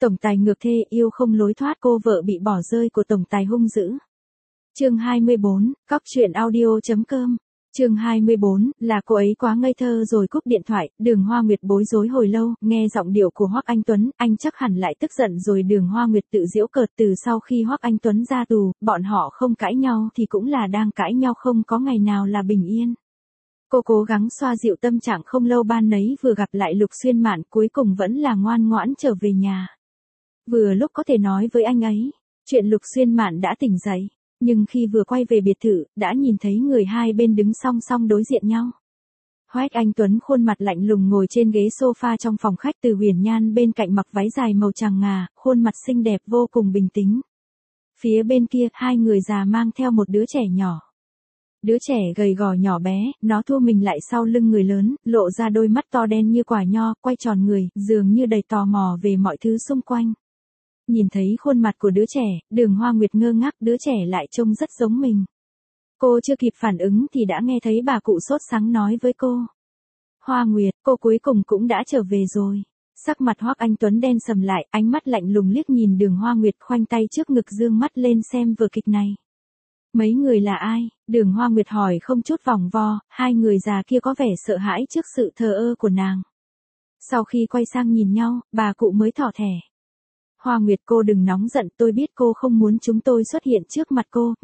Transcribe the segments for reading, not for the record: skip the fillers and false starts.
Tổng tài ngược thê yêu không lối thoát, cô vợ bị bỏ rơi của tổng tài hung dữ. Chương 24, cóc truyện audio.com. Chương 24, là cô ấy quá ngây thơ rồi cúp điện thoại. Đường Hoa Nguyệt bối rối hồi lâu, nghe giọng điệu của Hoắc Anh Tuấn, anh chắc hẳn lại tức giận rồi. Đường Hoa Nguyệt tự giễu cợt, từ sau khi Hoắc Anh Tuấn ra tù, bọn họ không cãi nhau thì cũng là đang cãi nhau, không có ngày nào là bình yên. Cô cố gắng xoa dịu tâm trạng, không lâu ban nấy vừa gặp lại Lục Xuyên Mạn, cuối cùng vẫn là ngoan ngoãn trở về nhà. Vừa lúc có thể nói với anh ấy chuyện Lục Xuyên Mạn đã tỉnh dậy. Nhưng khi vừa quay về biệt thự, đã nhìn thấy người hai bên đứng song song đối diện nhau. Hoắc Anh Tuấn khuôn mặt lạnh lùng ngồi trên ghế sofa trong phòng khách, Từ Huyền Nhan bên cạnh mặc váy dài màu tràng ngà, khuôn mặt xinh đẹp vô cùng bình tĩnh. Phía bên kia, hai người già mang theo một đứa trẻ nhỏ. Đứa trẻ gầy gò nhỏ bé, nó thu mình lại sau lưng người lớn, lộ ra đôi mắt to đen như quả nho, quay tròn người, dường như đầy tò mò về mọi thứ xung quanh. Nhìn thấy khuôn mặt của đứa trẻ, Đường Hoa Nguyệt ngơ ngác, đứa trẻ lại trông rất giống mình. Cô chưa kịp phản ứng thì đã nghe thấy bà cụ sốt sắng nói với cô. Hoa Nguyệt, cô cuối cùng cũng đã trở về rồi. Sắc mặt Hoắc Anh Tuấn đen sầm lại, ánh mắt lạnh lùng liếc nhìn Đường Hoa Nguyệt, khoanh tay trước ngực dương mắt lên xem vở kịch này. Mấy người là ai? Đường Hoa Nguyệt hỏi không chút vòng vo, hai người già kia có vẻ sợ hãi trước sự thờ ơ của nàng. Sau khi quay sang nhìn nhau, bà cụ mới thỏ thẻ. Hoa Nguyệt, cô đừng nóng giận, tôi biết cô không muốn chúng tôi xuất hiện trước mặt cô,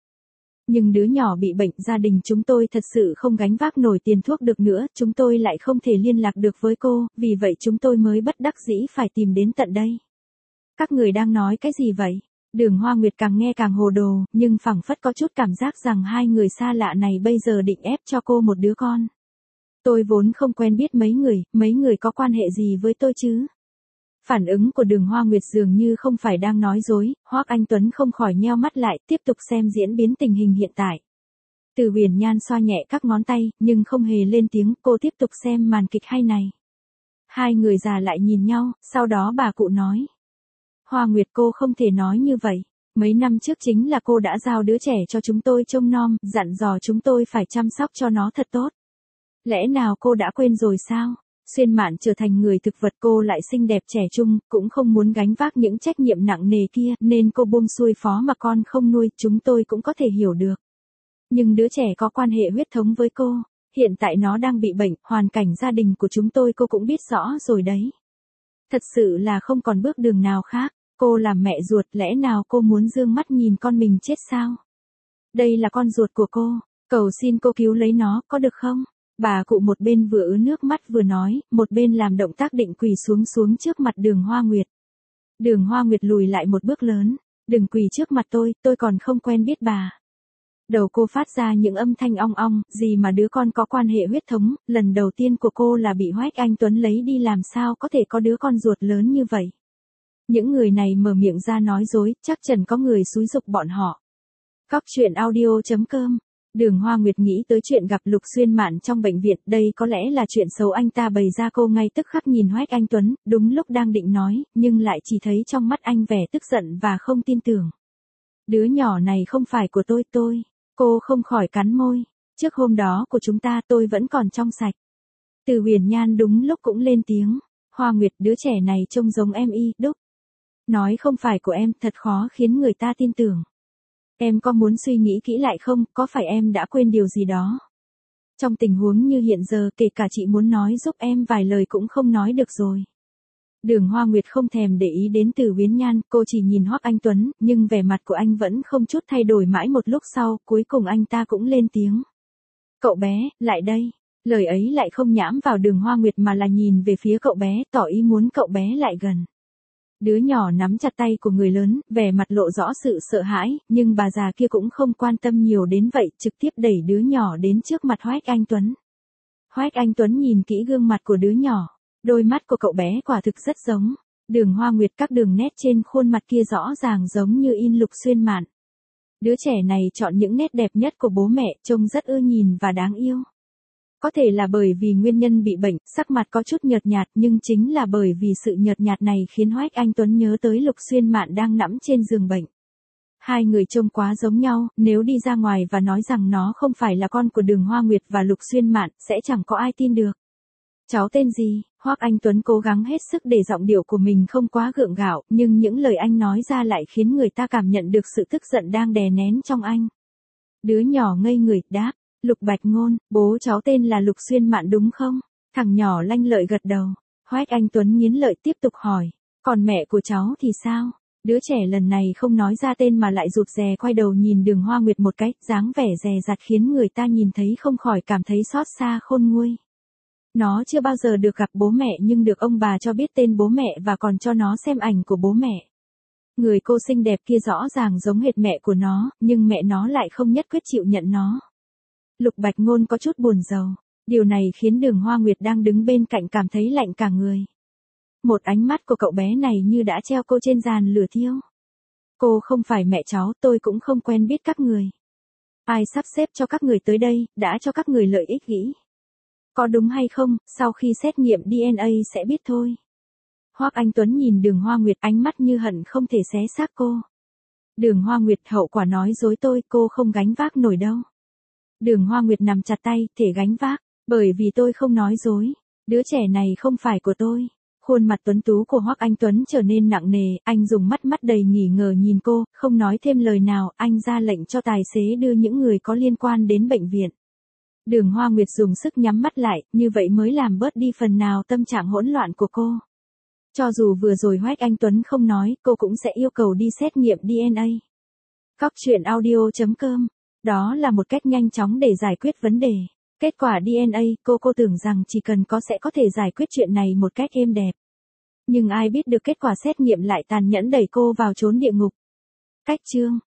nhưng đứa nhỏ bị bệnh, gia đình chúng tôi thật sự không gánh vác nổi tiền thuốc được nữa, chúng tôi lại không thể liên lạc được với cô, vì vậy chúng tôi mới bất đắc dĩ phải tìm đến tận đây. Các người đang nói cái gì vậy? Đường Hoa Nguyệt càng nghe càng hồ đồ, nhưng phảng phất có chút cảm giác rằng hai người xa lạ này bây giờ định ép cho cô một đứa con. Tôi vốn không quen biết mấy người có quan hệ gì với tôi chứ? Phản ứng của Đường Hoa Nguyệt dường như không phải đang nói dối, Hoắc Anh Tuấn không khỏi nheo mắt lại, tiếp tục xem diễn biến tình hình hiện tại. Từ Huyền Nhan xoa nhẹ các ngón tay, nhưng không hề lên tiếng, cô tiếp tục xem màn kịch hay này. Hai người già lại nhìn nhau, sau đó bà cụ nói. Hoa Nguyệt, cô không thể nói như vậy. Mấy năm trước chính là cô đã giao đứa trẻ cho chúng tôi trông nom, dặn dò chúng tôi phải chăm sóc cho nó thật tốt. Lẽ nào cô đã quên rồi sao? Xuyên Mạn trở thành người thực vật, cô lại xinh đẹp trẻ trung, cũng không muốn gánh vác những trách nhiệm nặng nề kia, nên cô buông xuôi phó mà con không nuôi, chúng tôi cũng có thể hiểu được. Nhưng đứa trẻ có quan hệ huyết thống với cô, hiện tại nó đang bị bệnh, hoàn cảnh gia đình của chúng tôi cô cũng biết rõ rồi đấy. Thật sự là không còn bước đường nào khác, cô làm mẹ ruột, lẽ nào cô muốn dương mắt nhìn con mình chết sao? Đây là con ruột của cô, cầu xin cô cứu lấy nó, có được không? Bà cụ một bên vừa ứa nước mắt vừa nói, một bên làm động tác định quỳ xuống trước mặt Đường Hoa Nguyệt. Đường Hoa Nguyệt lùi lại một bước lớn, đừng quỳ trước mặt tôi còn không quen biết bà. Đầu cô phát ra những âm thanh ong ong, gì mà đứa con có quan hệ huyết thống, lần đầu tiên của cô là bị Hoắc Anh Tuấn lấy đi, làm sao có thể có đứa con ruột lớn như vậy. Những người này mở miệng ra nói dối, chắc chắn có người xúi giục bọn họ. Cóc truyện audio.com. Đường Hoa Nguyệt nghĩ tới chuyện gặp Lục Xuyên Mạn trong bệnh viện, đây có lẽ là chuyện xấu anh ta bày ra, cô ngay tức khắc nhìn Hoắc Anh Tuấn, đúng lúc đang định nói, nhưng lại chỉ thấy trong mắt anh vẻ tức giận và không tin tưởng. Đứa nhỏ này không phải của tôi, cô không khỏi cắn môi, trước hôm đó của chúng ta tôi vẫn còn trong sạch. Từ Huyền Nhan đúng lúc cũng lên tiếng, Hoa Nguyệt, đứa trẻ này trông giống em y đúc. Nói không phải của em, thật khó khiến người ta tin tưởng. Em có muốn suy nghĩ kỹ lại không, có phải em đã quên điều gì đó? Trong tình huống như hiện giờ, kể cả chị muốn nói giúp em vài lời cũng không nói được rồi. Đường Hoa Nguyệt không thèm để ý đến Từ Huyền Nhan, cô chỉ nhìn Hoắc Anh Tuấn, nhưng vẻ mặt của anh vẫn không chút thay đổi. Mãi một lúc sau, cuối cùng anh ta cũng lên tiếng. Cậu bé, lại đây. Lời ấy lại không nhãm vào Đường Hoa Nguyệt mà là nhìn về phía cậu bé, tỏ ý muốn cậu bé lại gần. Đứa nhỏ nắm chặt tay của người lớn, vẻ mặt lộ rõ sự sợ hãi, nhưng bà già kia cũng không quan tâm nhiều đến vậy, trực tiếp đẩy đứa nhỏ đến trước mặt Hoắc Anh Tuấn. Hoắc Anh Tuấn nhìn kỹ gương mặt của đứa nhỏ, đôi mắt của cậu bé quả thực rất giống. Đường Hoa Nguyệt, các đường nét trên khuôn mặt kia rõ ràng giống như in Lục Xuyên Mạn. Đứa trẻ này chọn những nét đẹp nhất của bố mẹ, trông rất ưa nhìn và đáng yêu. Có thể là bởi vì nguyên nhân bị bệnh, sắc mặt có chút nhợt nhạt, nhưng chính là bởi vì sự nhợt nhạt này khiến Hoắc Anh Tuấn nhớ tới Lục Xuyên Mạn đang nằm trên giường bệnh. Hai người trông quá giống nhau, nếu đi ra ngoài và nói rằng nó không phải là con của Đường Hoa Nguyệt và Lục Xuyên Mạn, sẽ chẳng có ai tin được. Cháu tên gì? Hoắc Anh Tuấn cố gắng hết sức để giọng điệu của mình không quá gượng gạo, nhưng những lời anh nói ra lại khiến người ta cảm nhận được sự tức giận đang đè nén trong anh. Đứa nhỏ ngây người, đáp, Lục Bạch Ngôn, bố cháu tên là Lục Xuyên Mạn đúng không? Thằng nhỏ lanh lợi gật đầu. Hoắc Anh Tuấn nghiến lợi tiếp tục hỏi, còn mẹ của cháu thì sao? Đứa trẻ lần này không nói ra tên mà lại rụt rè quay đầu nhìn Đường Hoa Nguyệt một cái, dáng vẻ dè dặt khiến người ta nhìn thấy không khỏi cảm thấy xót xa khôn nguôi. Nó chưa bao giờ được gặp bố mẹ nhưng được ông bà cho biết tên bố mẹ và còn cho nó xem ảnh của bố mẹ. Người cô xinh đẹp kia rõ ràng giống hệt mẹ của nó, nhưng mẹ nó lại không nhất quyết chịu nhận nó. Lục Bạch Ngôn có chút buồn rầu. Điều này khiến Đường Hoa Nguyệt đang đứng bên cạnh cảm thấy lạnh cả người. Một ánh mắt của cậu bé này như đã treo cô trên giàn lửa thiêu. Cô không phải mẹ cháu, tôi cũng không quen biết các người. Ai sắp xếp cho các người tới đây, đã cho các người lợi ích nghĩ. Có đúng hay không, sau khi xét nghiệm DNA sẽ biết thôi. Hoắc Anh Tuấn nhìn Đường Hoa Nguyệt ánh mắt như hận không thể xé xác cô. Đường Hoa Nguyệt hậu quả nói dối tôi, cô không gánh vác nổi đâu. Đường Hoa Nguyệt nắm chặt tay, thể gánh vác, bởi vì tôi không nói dối. Đứa trẻ này không phải của tôi. Khuôn mặt tuấn tú của Hoắc Anh Tuấn trở nên nặng nề, anh dùng mắt đầy nghi ngờ nhìn cô, không nói thêm lời nào, anh ra lệnh cho tài xế đưa những người có liên quan đến bệnh viện. Đường Hoa Nguyệt dùng sức nhắm mắt lại, như vậy mới làm bớt đi phần nào tâm trạng hỗn loạn của cô. Cho dù vừa rồi Hoắc Anh Tuấn không nói, cô cũng sẽ yêu cầu đi xét nghiệm DNA. Cóc truyện audio.com. Đó là một cách nhanh chóng để giải quyết vấn đề. Kết quả DNA, cô tưởng rằng chỉ cần có sẽ có thể giải quyết chuyện này một cách êm đẹp. Nhưng ai biết được kết quả xét nghiệm lại tàn nhẫn đẩy cô vào chốn địa ngục. Cách chương